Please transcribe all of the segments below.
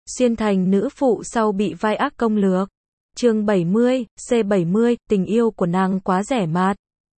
xuyên thành nữ phụ sau bị vai ác công lược. Chương 70, C70, tình yêu của nàng quá rẻ mạt.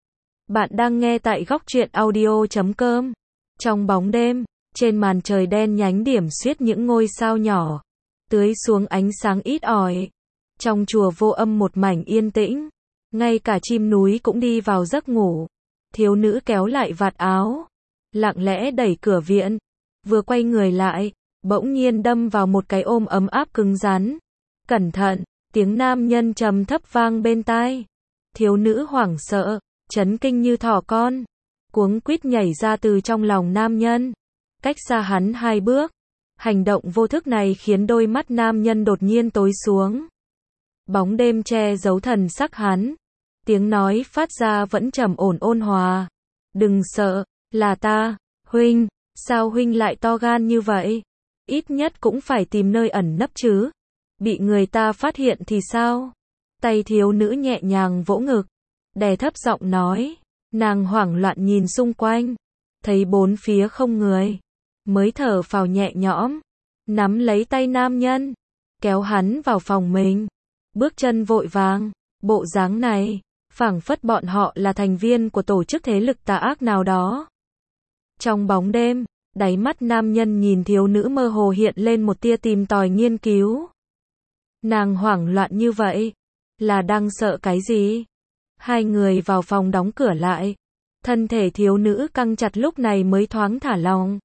Bạn đang nghe tại góc truyện audio.com. Trong bóng đêm, trên màn trời đen nhánh điểm xuyết những ngôi sao nhỏ, tưới xuống ánh sáng ít ỏi. Trong chùa Vô Âm một mảnh yên tĩnh, ngay cả chim núi cũng đi vào giấc ngủ. Thiếu nữ kéo lại vạt áo, lặng lẽ đẩy cửa viện, vừa quay người lại, bỗng nhiên đâm vào một cái ôm ấm áp cứng rắn. Cẩn thận, tiếng nam nhân trầm thấp vang bên tai. Thiếu nữ hoảng sợ, chấn kinh như thỏ con, cuống quýt nhảy ra từ trong lòng nam nhân, cách xa hắn 2 bước. Hành động vô thức này khiến đôi mắt nam nhân đột nhiên tối xuống. Bóng đêm che giấu thần sắc hắn. Tiếng nói phát ra vẫn trầm ổn ôn hòa. Đừng sợ, là ta, huynh. Sao huynh lại to gan như vậy? Ít nhất cũng phải tìm nơi ẩn nấp chứ. Bị người ta phát hiện thì sao? Tay thiếu nữ nhẹ nhàng vỗ ngực, đè thấp giọng nói. Nàng hoảng loạn nhìn xung quanh, thấy bốn phía không người, mới thở phào nhẹ nhõm, nắm lấy tay nam nhân, kéo hắn vào phòng mình. Bước chân vội vàng, bộ dáng này, phảng phất bọn họ là thành viên của tổ chức thế lực tà ác nào đó. Trong bóng đêm, đáy mắt nam nhân nhìn thiếu nữ mơ hồ hiện lên một tia tìm tòi nghiên cứu. Nàng hoảng loạn như vậy, là đang sợ cái gì? Hai người vào phòng đóng cửa lại. Thân thể thiếu nữ căng chặt lúc này mới thoáng thả lòng.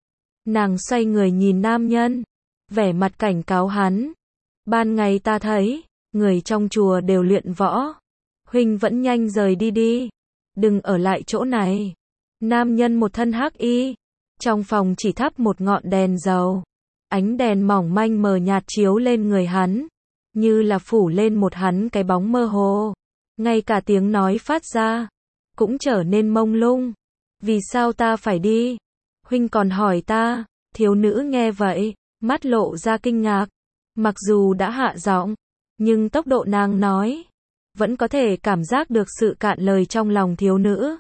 Nàng xoay người nhìn nam nhân, vẻ mặt cảnh cáo hắn. Ban ngày ta thấy, người trong chùa đều luyện võ. Huynh vẫn nhanh rời đi đi. Đừng ở lại chỗ này. Nam nhân một thân hắc y. Trong phòng chỉ thắp một ngọn đèn dầu. Ánh đèn mỏng manh mờ nhạt chiếu lên người hắn, như là phủ lên một hắn cái bóng mơ hồ. Ngay cả tiếng nói phát ra cũng trở nên mông lung. Vì sao ta phải đi? Huynh còn hỏi ta. Thiếu nữ nghe vậy, mắt lộ ra kinh ngạc. Mặc dù đã hạ giọng, nhưng tốc độ nàng nói, vẫn có thể cảm giác được sự cạn lời trong lòng thiếu nữ.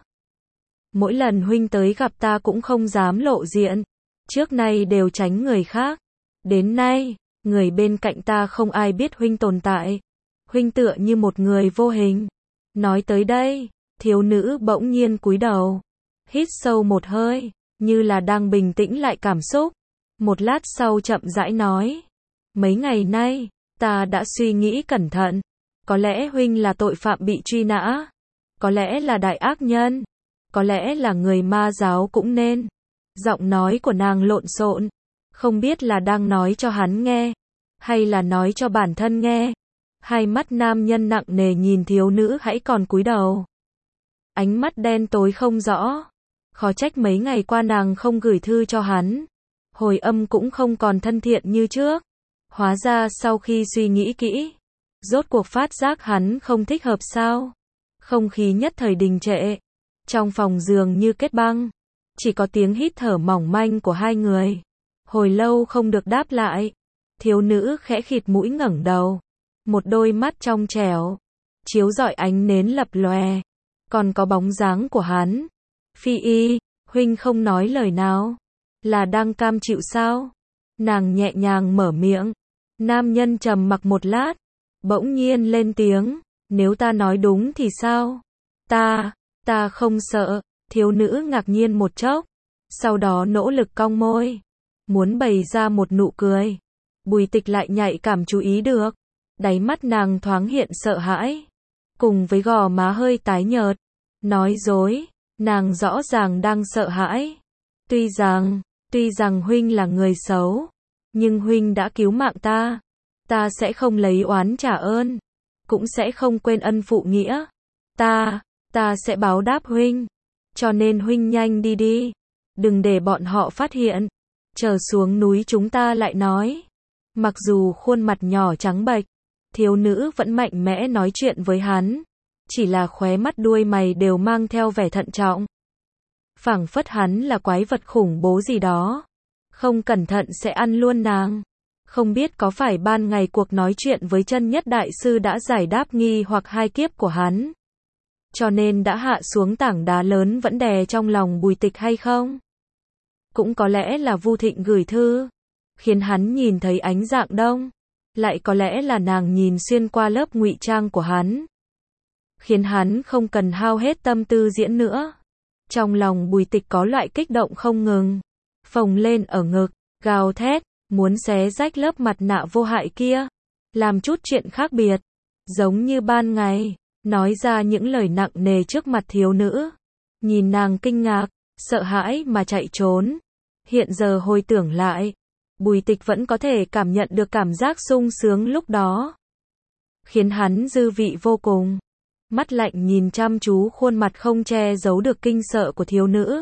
Mỗi lần huynh tới gặp ta cũng không dám lộ diện, trước nay đều tránh người khác. Đến nay, người bên cạnh ta không ai biết huynh tồn tại. Huynh tựa như một người vô hình. Nói tới đây, thiếu nữ bỗng nhiên cúi đầu, hít sâu một hơi, như là đang bình tĩnh lại cảm xúc. Một lát sau chậm rãi nói, mấy ngày nay, ta đã suy nghĩ cẩn thận. Có lẽ huynh là tội phạm bị truy nã, có lẽ là đại ác nhân, có lẽ là người ma giáo cũng nên. Giọng nói của nàng lộn xộn, không biết là đang nói cho hắn nghe, hay là nói cho bản thân nghe. Hai mắt nam nhân nặng nề nhìn thiếu nữ hãy còn cúi đầu. Ánh mắt đen tối không rõ. Khó trách mấy ngày qua nàng không gửi thư cho hắn. Hồi âm cũng không còn thân thiện như trước. Hóa ra sau khi suy nghĩ kỹ, rốt cuộc phát giác hắn không thích hợp sao. Không khí nhất thời đình trệ. Trong phòng giường như kết băng. Chỉ có tiếng hít thở mỏng manh của hai người. Hồi lâu không được đáp lại. Thiếu nữ khẽ khịt mũi ngẩng đầu. Một đôi mắt trong trẻo, chiếu rọi ánh nến lập lòe. Còn có bóng dáng của hắn. Phi y, huynh không nói lời nào. Là đang cam chịu sao? Nàng nhẹ nhàng mở miệng. Nam nhân trầm mặc một lát, bỗng nhiên lên tiếng. Nếu ta nói đúng thì sao? Ta không sợ. Thiếu nữ ngạc nhiên một chốc, sau đó nỗ lực cong môi, muốn bày ra một nụ cười. Bùi Tịch lại nhạy cảm chú ý được. Đáy mắt nàng thoáng hiện sợ hãi, cùng với gò má hơi tái nhợt. Nói dối, nàng rõ ràng đang sợ hãi. Tuy rằng huynh là người xấu, nhưng huynh đã cứu mạng ta. Ta sẽ không lấy oán trả ơn, cũng sẽ không quên ân phụ nghĩa. Ta sẽ báo đáp huynh. Cho nên huynh nhanh đi đi. Đừng để bọn họ phát hiện. Chờ xuống núi chúng ta lại nói. Mặc dù khuôn mặt nhỏ trắng bệch, thiếu nữ vẫn mạnh mẽ nói chuyện với hắn. Chỉ là khóe mắt đuôi mày đều mang theo vẻ thận trọng. Phảng phất hắn là quái vật khủng bố gì đó. Không cẩn thận sẽ ăn luôn nàng. Không biết có phải ban ngày cuộc nói chuyện với chân nhất đại sư đã giải đáp nghi hoặc hai kiếp của hắn, cho nên đã hạ xuống tảng đá lớn vẫn đè trong lòng Bùi Tịch hay không? Cũng có lẽ là Vu Thịnh gửi thư. khiến hắn nhìn thấy ánh dạng đông. Lại có lẽ là nàng nhìn xuyên qua lớp ngụy trang của hắn, khiến hắn không cần hao hết tâm tư diễn nữa. Trong lòng Bùi Tịch có loại kích động không ngừng, phồng lên ở ngực, gào thét, muốn xé rách lớp mặt nạ vô hại kia, làm chút chuyện khác biệt, giống như ban ngày, nói ra những lời nặng nề trước mặt thiếu nữ. Nhìn nàng kinh ngạc, sợ hãi mà chạy trốn. Hiện giờ hồi tưởng lại, Bùi Tịch vẫn có thể cảm nhận được cảm giác sung sướng lúc đó, khiến hắn dư vị vô cùng. Mắt lạnh nhìn chăm chú khuôn mặt không che giấu được kinh sợ của thiếu nữ.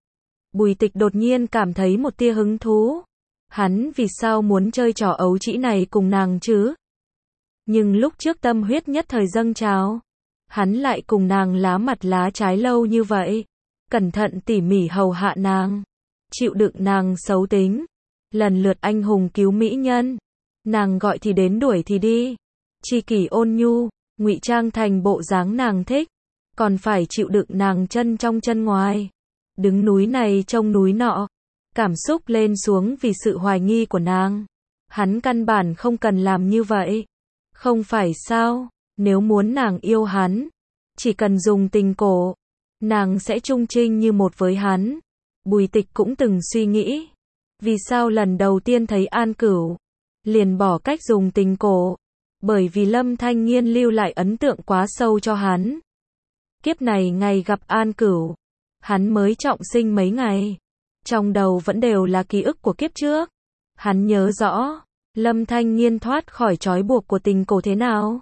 Bùi Tịch đột nhiên cảm thấy một tia hứng thú. Hắn vì sao muốn chơi trò ấu trĩ này cùng nàng chứ? Nhưng lúc trước tâm huyết nhất thời dâng trào, hắn lại cùng nàng lá mặt lá trái lâu như vậy, cẩn thận tỉ mỉ hầu hạ nàng, chịu đựng nàng xấu tính, lần lượt anh hùng cứu mỹ nhân, nàng gọi thì đến đuổi thì đi, tri kỷ ôn nhu, ngụy trang thành bộ dáng nàng thích, còn phải chịu đựng nàng chân trong chân ngoài, đứng núi này trông núi nọ, cảm xúc lên xuống vì sự hoài nghi của nàng. Hắn căn bản không cần làm như vậy. Không phải sao, nếu muốn nàng yêu hắn, chỉ cần dùng tình cổ, nàng sẽ trung trinh như một với hắn. Bùi Tịch cũng từng suy nghĩ, vì sao lần đầu tiên thấy An Cửu, liền bỏ cách dùng tình cổ, bởi vì Lâm Thanh Nghiên lưu lại ấn tượng quá sâu cho hắn. Kiếp này ngày gặp An Cửu, hắn mới trọng sinh mấy ngày, trong đầu vẫn đều là ký ức của kiếp trước. Hắn nhớ rõ, Lâm Thanh Nghiên thoát khỏi trói buộc của tình cổ thế nào.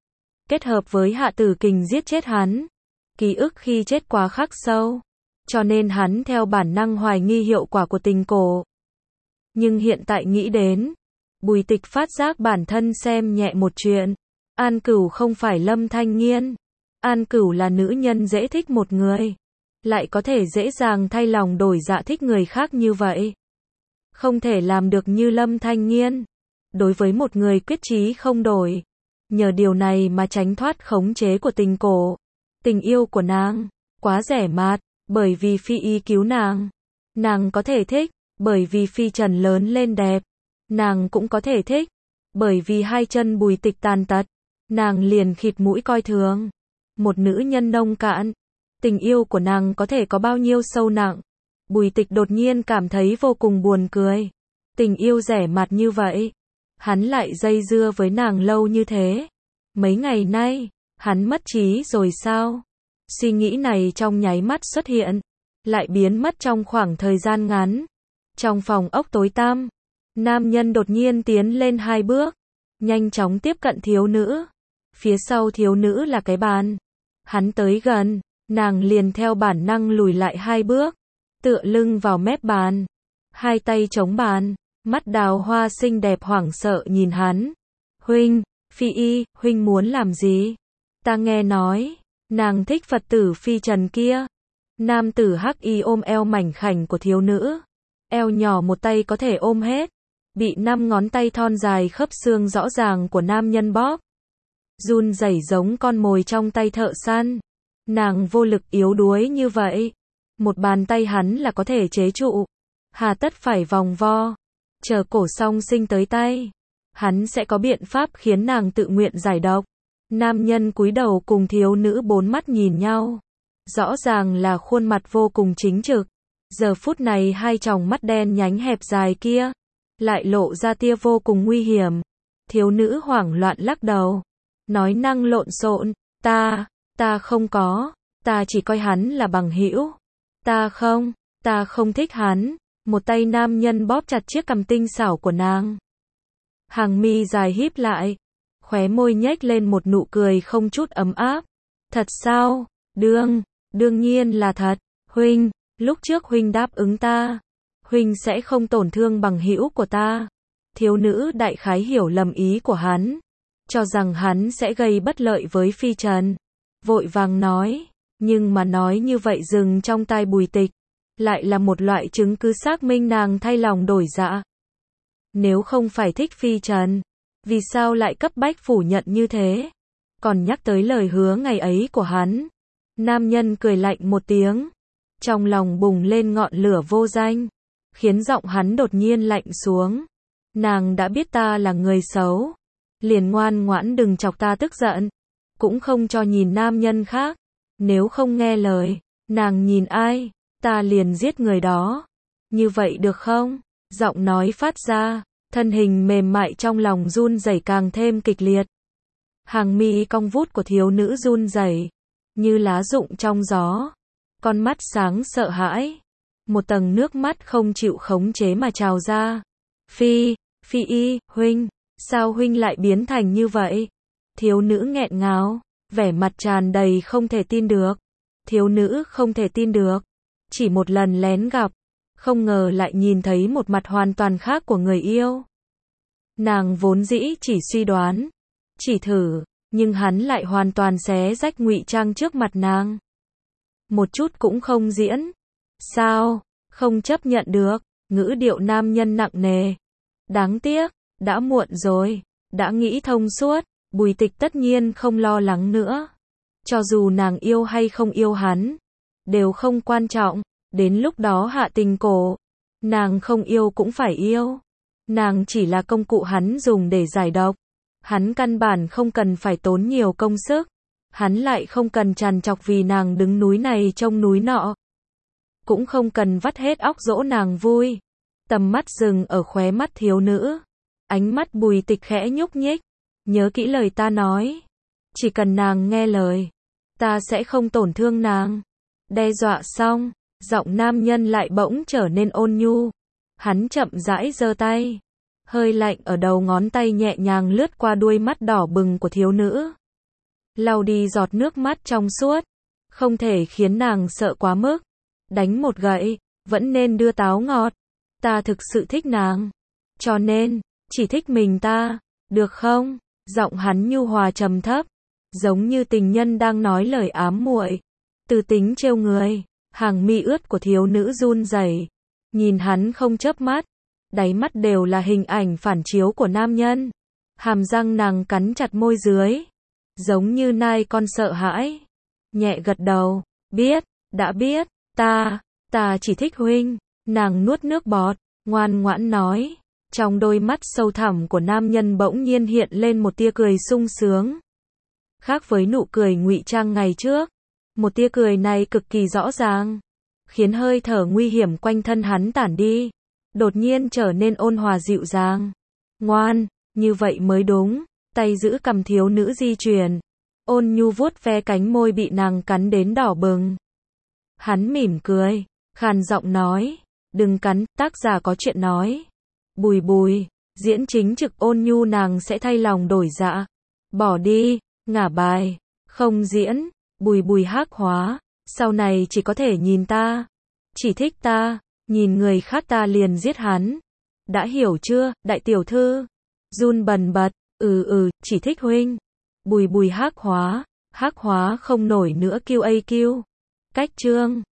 Kết hợp với Hạ Tử Kình giết chết hắn, ký ức khi chết quá khắc sâu, cho nên hắn theo bản năng hoài nghi hiệu quả của tình cổ. Nhưng hiện tại nghĩ đến, Bùi Tịch phát giác bản thân xem nhẹ một chuyện. An Cửu không phải Lâm Thanh Nghiên. An Cửu là nữ nhân dễ thích một người, lại có thể dễ dàng thay lòng đổi dạ thích người khác như vậy. Không thể làm được như Lâm Thanh Nghiên. Đối với một người quyết chí không đổi, nhờ điều này mà tránh thoát khống chế của tình cổ. Tình yêu của nàng quá rẻ mạt, bởi vì Phi Y cứu nàng. Nàng có thể thích, bởi vì Phi Trần lớn lên đẹp. Nàng cũng có thể thích, bởi vì hai chân Bùi Tịch tàn tật. Nàng liền khịt mũi coi thường. Một nữ nhân nông cạn. Tình yêu của nàng có thể có bao nhiêu sâu nặng. Bùi Tịch đột nhiên cảm thấy vô cùng buồn cười. Tình yêu rẻ mạt như vậy, hắn lại dây dưa với nàng lâu như thế. Mấy ngày nay, hắn mất trí rồi sao? Suy nghĩ này trong nháy mắt xuất hiện, lại biến mất trong khoảng thời gian ngắn. Trong phòng ốc tối tăm, nam nhân đột nhiên tiến lên 2 bước, nhanh chóng tiếp cận thiếu nữ. Phía sau thiếu nữ là cái bàn. Hắn tới gần, nàng liền theo bản năng lùi lại 2 bước, tựa lưng vào mép bàn, hai tay chống bàn, mắt đào hoa xinh đẹp hoảng sợ nhìn hắn. Huynh, Phi Y, huynh muốn làm gì? Ta nghe nói, nàng thích Phật tử Phi Trần kia. Nam tử hắc y ôm eo mảnh khảnh của thiếu nữ. Eo nhỏ một tay có thể ôm hết, bị 5 ngón tay thon dài khớp xương rõ ràng của nam nhân bóp. Run rẩy giống con mồi trong tay thợ săn. Nàng vô lực yếu đuối như vậy, một bàn tay hắn là có thể chế trụ. Hà tất phải vòng vo, chờ cổ song sinh tới tay, hắn sẽ có biện pháp khiến nàng tự nguyện giải độc. Nam nhân cúi đầu cùng thiếu nữ 4 mắt nhìn nhau. Rõ ràng là khuôn mặt vô cùng chính trực. Giờ phút này hai tròng mắt đen nhánh hẹp dài kia, lại lộ ra tia vô cùng nguy hiểm. Thiếu nữ hoảng loạn lắc đầu, nói năng lộn xộn, ta không có, ta chỉ coi hắn là bằng hữu. Ta không thích hắn. Một tay nam nhân bóp chặt chiếc cằm tinh xảo của nàng. Hàng mi dài híp lại, khóe môi nhếch lên một nụ cười không chút ấm áp. Thật sao? Đương nhiên là thật. Huynh, lúc trước huynh đáp ứng ta, huynh sẽ không tổn thương bằng hữu của ta. Thiếu nữ đại khái hiểu lầm ý của hắn, cho rằng hắn sẽ gây bất lợi với Phi Trần. Vội vàng nói, nhưng mà nói như vậy dừng trong tai Bùi Tịch, lại là một loại chứng cứ xác minh nàng thay lòng đổi dạ. Nếu không phải thích Phi Trần, vì sao lại cấp bách phủ nhận như thế? Còn nhắc tới lời hứa ngày ấy của hắn. Nam nhân cười lạnh một tiếng, trong lòng bùng lên ngọn lửa vô danh, khiến giọng hắn đột nhiên lạnh xuống. Nàng đã biết ta là người xấu, liền ngoan ngoãn đừng chọc ta tức giận, cũng không cho nhìn nam nhân khác. Nếu không nghe lời, nàng nhìn ai, ta liền giết người đó. Như vậy được không? Giọng nói phát ra, thân hình mềm mại trong lòng run rẩy càng thêm kịch liệt. Hàng mi cong vút của thiếu nữ run rẩy, như lá rụng trong gió. Con mắt sáng sợ hãi, một tầng nước mắt không chịu khống chế mà trào ra. Phi y, huynh, sao huynh lại biến thành như vậy? Thiếu nữ nghẹn ngào, vẻ mặt tràn đầy không thể tin được. Thiếu nữ không thể tin được, chỉ một lần lén gặp, không ngờ lại nhìn thấy một mặt hoàn toàn khác của người yêu. Nàng vốn dĩ chỉ suy đoán, chỉ thử, nhưng hắn lại hoàn toàn xé rách ngụy trang trước mặt nàng. Một chút cũng không diễn. Sao? Không chấp nhận được. Ngữ điệu nam nhân nặng nề. Đáng tiếc, đã muộn rồi. Đã nghĩ thông suốt, Bùi Tịch tất nhiên không lo lắng nữa. Cho dù nàng yêu hay không yêu hắn, đều không quan trọng. Đến lúc đó hạ tình cổ, nàng không yêu cũng phải yêu. Nàng chỉ là công cụ hắn dùng để giải độc. Hắn căn bản không cần phải tốn nhiều công sức. Hắn lại không cần trằn trọc vì nàng đứng núi này trông núi nọ. Cũng không cần vắt hết óc dỗ nàng vui. Tầm mắt dừng ở khóe mắt thiếu nữ. Ánh mắt Bùi Tịch khẽ nhúc nhích. Nhớ kỹ lời ta nói. Chỉ cần nàng nghe lời, ta sẽ không tổn thương nàng. Đe dọa xong, giọng nam nhân lại bỗng trở nên ôn nhu. Hắn chậm rãi giơ tay. Hơi lạnh ở đầu ngón tay nhẹ nhàng lướt qua đuôi mắt đỏ bừng của thiếu nữ. Lau đi giọt nước mắt trong suốt. Không thể khiến nàng sợ quá mức. Đánh một gậy, vẫn nên đưa táo ngọt. Ta thực sự thích nàng. Cho nên, chỉ thích mình ta, được không? Giọng hắn nhu hòa trầm thấp, giống như tình nhân đang nói lời ám muội. Từ tính trêu người, hàng mi ướt của thiếu nữ run rẩy, nhìn hắn không chớp mắt, đáy mắt đều là hình ảnh phản chiếu của nam nhân. Hàm răng nàng cắn chặt môi dưới, giống như nai con sợ hãi. Nhẹ gật đầu, biết, đã biết, ta chỉ thích huynh. Nàng nuốt nước bọt, ngoan ngoãn nói. Trong đôi mắt sâu thẳm của nam nhân bỗng nhiên hiện lên một tia cười sung sướng. Khác với nụ cười ngụy trang ngày trước, một tia cười này cực kỳ rõ ràng, khiến hơi thở nguy hiểm quanh thân hắn tản đi, đột nhiên trở nên ôn hòa dịu dàng. Ngoan, như vậy mới đúng. Tay giữ cằm thiếu nữ di chuyển, ôn nhu vuốt ve cánh môi bị nàng cắn đến đỏ bừng. Hắn mỉm cười, khàn giọng nói, đừng cắn, tác giả có chuyện nói. Bùi, diễn chính trực ôn nhu nàng sẽ thay lòng đổi dạ. Bỏ đi, ngả bài, không diễn. Bùi hắc hóa, sau này chỉ có thể nhìn ta, chỉ thích ta, nhìn người khác ta liền giết hắn. Đã hiểu chưa, đại tiểu thư? Run bần bật, chỉ thích huynh. Bùi hắc hóa không nổi nữa QAQ. Cách chương